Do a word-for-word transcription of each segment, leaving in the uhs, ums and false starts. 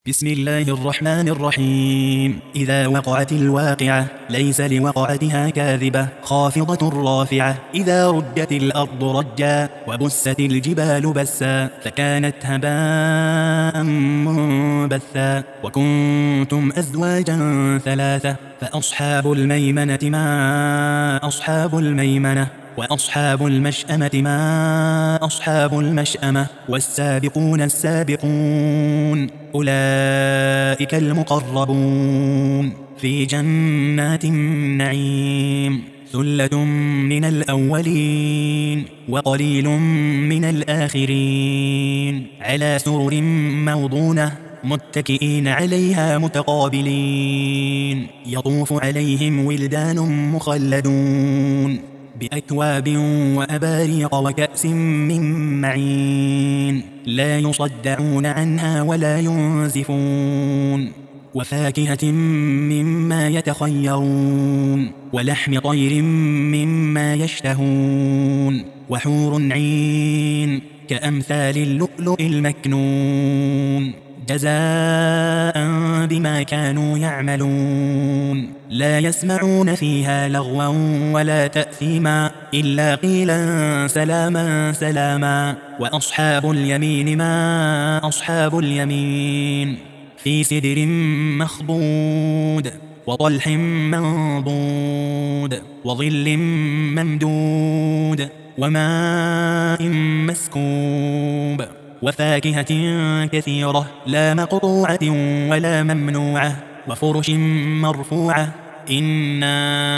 بسم الله الرحمن الرحيم. إذا وقعت الواقعة ليس لوقعتها كاذبة خافضة رافعة. إذا رجت الأرض رجا وبست الجبال بسا فكانت هباء منبثا. وكنتم أزواجا ثلاثة فأصحاب الميمنة ما أصحاب الميمنة وأصحاب المشأمة ما أصحاب المشأمة. والسابقون السابقون أولئك المقربون في جنات النعيم. ثلة من الأولين وقليل من الآخرين. على سرر موضونة متكئين عليها متقابلين. يطوف عليهم ولدان مخلدون بأكواب وأباريق وكأس من معين لا يصدعون عنها ولا ينزفون. وفاكهة مما يتخيرون ولحم طير مما يشتهون. وحور عين كأمثال اللؤلؤ المكنون جزاء بما كانوا يعملون. لا يسمعون فيها لغوا ولا تأثيما إلا قيلا سلاما سلاما. وأصحاب اليمين ما أصحاب اليمين. في سدر مخضود وطلح منضود وظل ممدود وماء مسكوب. وفاكهة كثيرة لا مقطوعة ولا ممنوعة. وفرش مرفوعة. إنا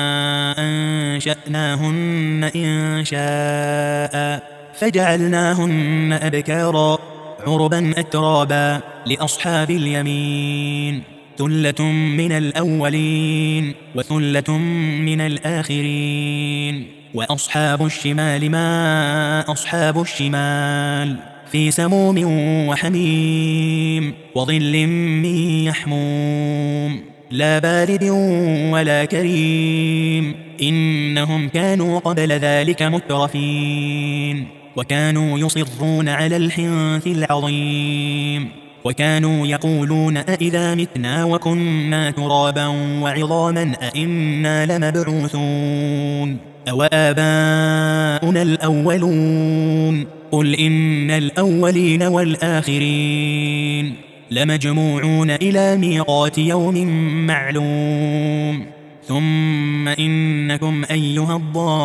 أنشأناهن إنشاء فجعلناهن أبكارا عربا أترابا لأصحاب اليمين. ثلة من الأولين وثلة من الآخرين. وأصحاب الشمال ما أصحاب الشمال. في سموم وحميم وظل من يحموم لا بارد ولا كريم. إنهم كانوا قبل ذلك مترفين وكانوا يصرون على الحنث العظيم. وكانوا يقولون أئذا متنا وكنا ترابا وعظاما أئنا لمبعوثون أو آباؤنا الأولون. قل إن الأولين والآخرين لمجموعون إلى ميقات يوم معلوم. ثم إنكم أيها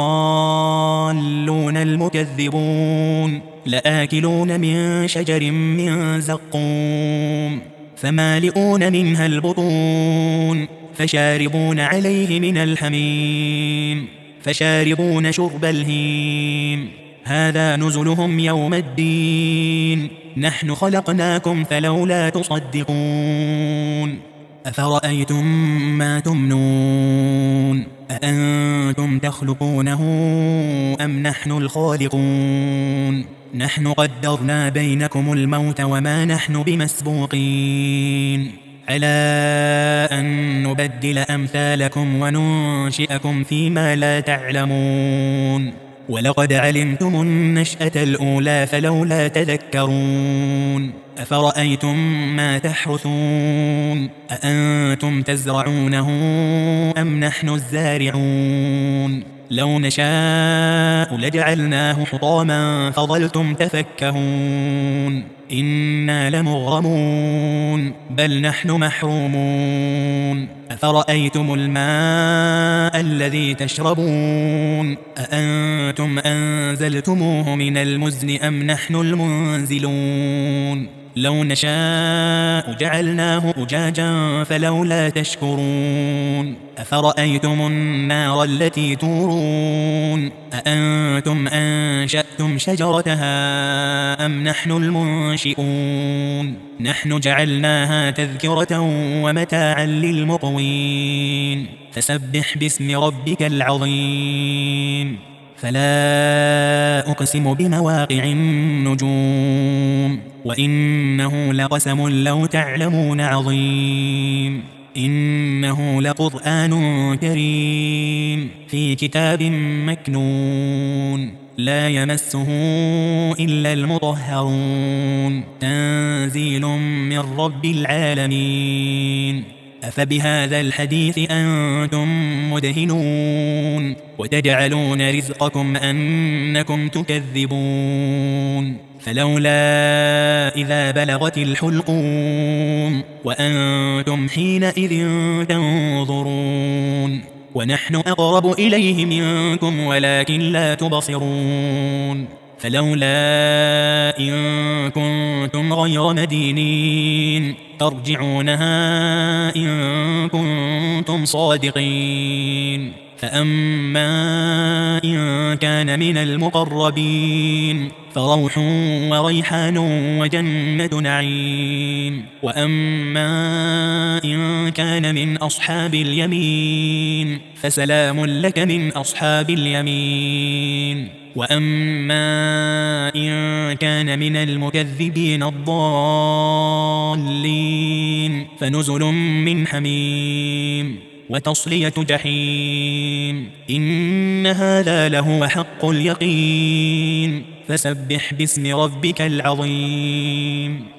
الضالون المكذبون لآكلون من شجر من زقوم فمالئون منها البطون فشاربون عليه من الحميم فشاربون شرب الهيم. هذا نزلهم يوم الدين. نحن خلقناكم فلولا تصدقون. أفرأيتم ما تمنون أأنتم تخلقونه أم نحن الخالقون. نحن قدرنا بينكم الموت وما نحن بمسبوقين على أن نبدل أمثالكم وننشئكم فيما لا تعلمون. ولقد علمتم النشأة الأولى فلولا تذكرون. أفرأيتم ما تحرثون أأنتم تزرعونه أم نحن الزارعون. لو نشاء لجعلناه حطاما فظلتم تفكهون. إنا لمغرمون بل نحن محرومون. أفرأيتم الماء الذي تشربون أأنتم أنزلتموه من المزن أم نحن المنزلون. لو نشاء جعلناه أجاجا فلولا تشكرون. أفرأيتم النار التي تورون أأنتم أنشأتم شجرتها أم نحن المنشئون. نحن جعلناها تذكرة ومتاعا للمقوين. فسبح باسم ربك العظيم. فلا أقسم بمواقع النجوم وإنه لقسم لو تعلمون عظيم. إنه لقرآن كريم في كتاب مكنون لا يمسه إلا المطهرون تنزيل من رب العالمين أفبهذا الحديث أنتم مدهنون وتجعلون رزقكم أنكم تكذبون فلولا إذا بلغت الحلقوم وأنتم حينئذ تنظرون ونحن أقرب إليه منكم ولكن لا تبصرون فلولا إن كنتم غير مدينين ترجعونها إن كنتم صادقين فأما إن كان من المقربين فروح وريحان وجنة نعيم وأما إن كان من أصحاب اليمين فسلام لك من أصحاب اليمين وأما إن كان من المكذبين الضالين فنزل من حميم وتصلية جحيم إن هذا لهو حق اليقين فسبح باسم ربك العظيم